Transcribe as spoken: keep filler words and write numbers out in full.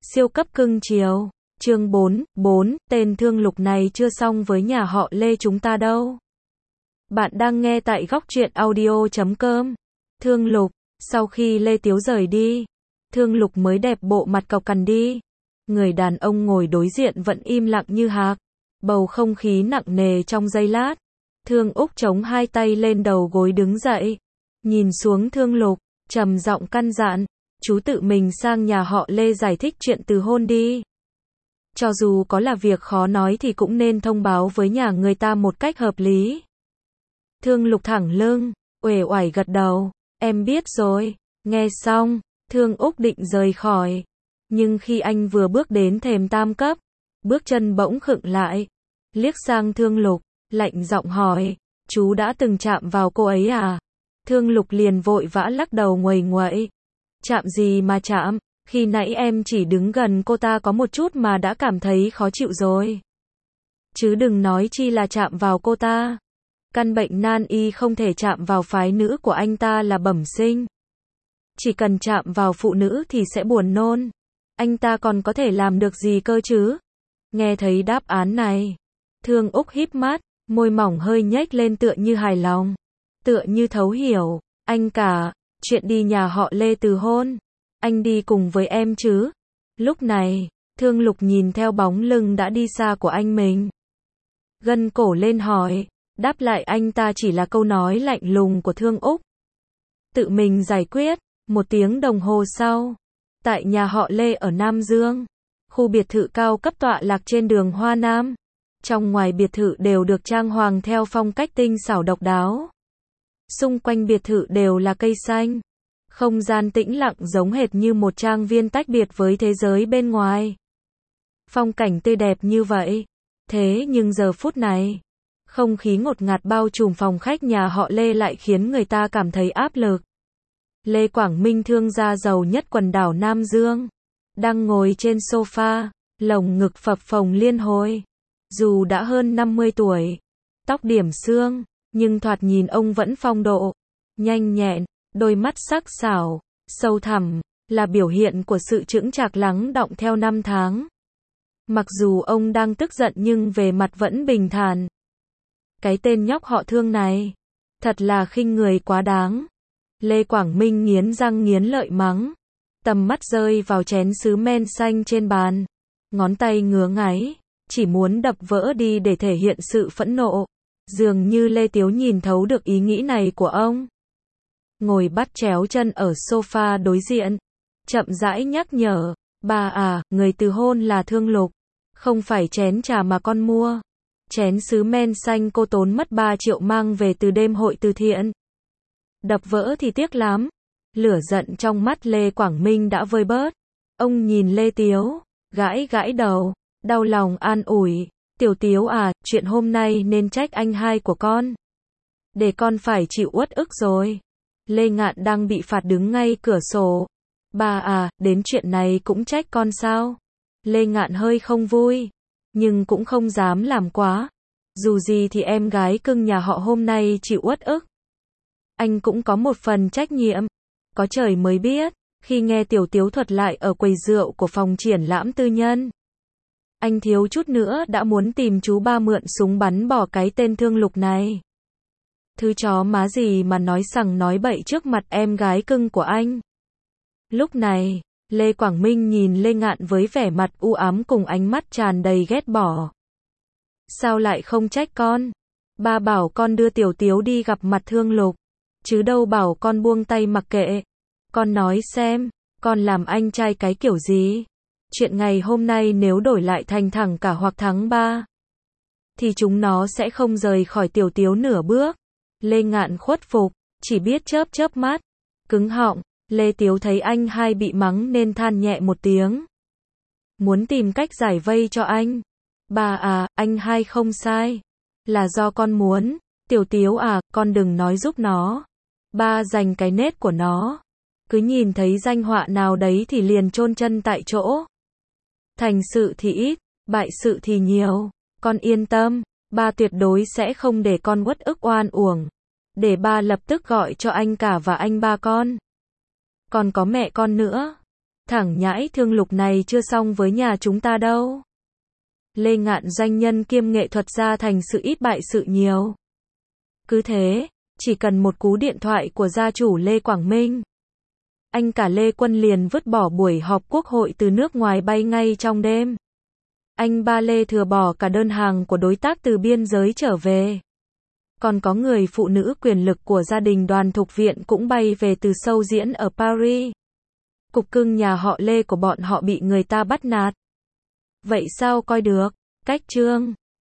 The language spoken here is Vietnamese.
Siêu cấp cưng chiều. Chương bốn, bốn, tên Thương Lục này chưa xong với nhà họ Lê chúng ta đâu. Bạn đang nghe tại góc truyện audio chấm com. Thương Lục, sau khi Lê Tiếu rời đi, Thương Lục mới đẹp bộ mặt cọc cằn đi. Người đàn ông ngồi đối diện vẫn im lặng như hạc. Bầu không khí nặng nề trong giây lát. Thương Úc chống hai tay lên đầu gối đứng dậy. Nhìn xuống Thương Lục, trầm giọng căn dặn, chú tự mình sang nhà họ Lê giải thích chuyện từ hôn đi. Cho dù có là việc khó nói thì cũng nên thông báo với nhà người ta một cách hợp lý. Thương Lục thẳng lưng, uể oải gật đầu, em biết rồi. Nghe xong, Thương Úc định rời khỏi. Nhưng khi anh vừa bước đến thềm tam cấp, bước chân bỗng khựng lại. Liếc sang Thương Lục, lạnh giọng hỏi, chú đã từng chạm vào cô ấy à? Thương Lục liền vội vã lắc đầu nguầy nguậy. Chạm gì mà chạm, khi nãy em chỉ đứng gần cô ta có một chút mà đã cảm thấy khó chịu rồi. Chứ đừng nói chi là chạm vào cô ta. Căn bệnh nan y không thể chạm vào phái nữ của anh ta là bẩm sinh. Chỉ cần chạm vào phụ nữ thì sẽ buồn nôn. Anh ta còn có thể làm được gì cơ chứ? Nghe thấy đáp án này, Thương Úc híp mắt, môi mỏng hơi nhếch lên tựa như hài lòng, tựa như thấu hiểu. Anh cả, chuyện đi nhà họ Lê từ hôn, anh đi cùng với em chứ? Lúc này, Thương Lục nhìn theo bóng lưng đã đi xa của anh mình, gân cổ lên hỏi. Đáp lại anh ta chỉ là câu nói lạnh lùng của Thương Úc. Tự mình giải quyết. Một tiếng đồng hồ sau, tại nhà họ Lê ở Nam Dương, khu biệt thự cao cấp tọa lạc trên đường Hoa Nam. Trong ngoài biệt thự đều được trang hoàng theo phong cách tinh xảo độc đáo. Xung quanh biệt thự đều là cây xanh. Không gian tĩnh lặng giống hệt như một trang viên tách biệt với thế giới bên ngoài. Phong cảnh tươi đẹp như vậy. Thế nhưng giờ phút này, không khí ngột ngạt bao trùm phòng khách nhà họ Lê lại khiến người ta cảm thấy áp lực. Lê Quảng Minh, thương gia giàu nhất quần đảo Nam Dương, đang ngồi trên sofa, lồng ngực phập phồng liên hồi. Dù đã hơn năm mươi tuổi, tóc điểm xương, nhưng thoạt nhìn ông vẫn phong độ, nhanh nhẹn, đôi mắt sắc sảo, sâu thẳm, là biểu hiện của sự chững chạc lắng đọng theo năm tháng. Mặc dù ông đang tức giận nhưng về mặt vẫn bình thản. Cái tên nhóc họ Thương này, thật là khinh người quá đáng. Lê Quảng Minh nghiến răng nghiến lợi mắng. Tầm mắt rơi vào chén sứ men xanh trên bàn. Ngón tay ngứa ngáy, chỉ muốn đập vỡ đi để thể hiện sự phẫn nộ. Dường như Lê Tiếu nhìn thấu được ý nghĩ này của ông. Ngồi bắt chéo chân ở sofa đối diện, chậm rãi nhắc nhở. Bà à, người từ hôn là Thương Lục, không phải chén trà mà con mua. Chén sứ men xanh cô tốn mất ba triệu mang về từ đêm hội từ thiện. Đập vỡ thì tiếc lắm. Lửa giận trong mắt Lê Quảng Minh đã vơi bớt. Ông nhìn Lê Tiếu, gãi gãi đầu, đau lòng an ủi. Tiểu Tiếu à, chuyện hôm nay nên trách anh hai của con. Để con phải chịu uất ức rồi. Lê Ngạn đang bị phạt đứng ngay cửa sổ. Bà à, đến chuyện này cũng trách con sao? Lê Ngạn hơi không vui, nhưng cũng không dám làm quá. Dù gì thì em gái cưng nhà họ hôm nay chịu uất ức. Anh cũng có một phần trách nhiệm. Có trời mới biết, khi nghe Tiểu Tiếu thuật lại ở quầy rượu của phòng triển lãm tư nhân, anh thiếu chút nữa đã muốn tìm chú ba mượn súng bắn bỏ cái tên Thương Lục này. Thứ chó má gì mà nói sằng nói bậy trước mặt em gái cưng của anh. Lúc này, Lê Quảng Minh nhìn Lê Ngạn với vẻ mặt u ám cùng ánh mắt tràn đầy ghét bỏ. Sao lại không trách con? Ba bảo con đưa Tiểu Tiếu đi gặp mặt Thương Lục, chứ đâu bảo con buông tay mặc kệ. Con nói xem, con làm anh trai cái kiểu gì? Chuyện ngày hôm nay nếu đổi lại thành thẳng cả hoặc thắng ba, thì chúng nó sẽ không rời khỏi Tiểu Tiếu nửa bước. Lê Ngạn khuất phục, chỉ biết chớp chớp mắt, cứng họng. Lê Tiếu thấy anh hai bị mắng nên than nhẹ một tiếng. Muốn tìm cách giải vây cho anh. Bà à, anh hai không sai. Là do con muốn. Tiểu Tiếu à, con đừng nói giúp nó. Ba dành cái nết của nó. Cứ nhìn thấy danh họa nào đấy thì liền chôn chân tại chỗ. Thành sự thì ít, bại sự thì nhiều. Con yên tâm, ba tuyệt đối sẽ không để con uất ức oan uổng. Để ba lập tức gọi cho anh cả và anh ba con. Còn có mẹ con nữa. Thẳng nhãi Thương Lục này chưa xong với nhà chúng ta đâu. Lê Ngạn doanh nhân kiêm nghệ thuật gia thành sự ít bại sự nhiều. Cứ thế, chỉ cần một cú điện thoại của gia chủ Lê Quảng Minh, anh cả Lê Quân liền vứt bỏ buổi họp quốc hội từ nước ngoài bay ngay trong đêm. Anh ba Lê thừa bỏ cả đơn hàng của đối tác từ biên giới trở về. Còn có người phụ nữ quyền lực của gia đình Đoàn Thục Viện cũng bay về từ show diễn ở Paris. Cục cưng nhà họ Lê của bọn họ bị người ta bắt nạt. Vậy sao coi được? Cách chương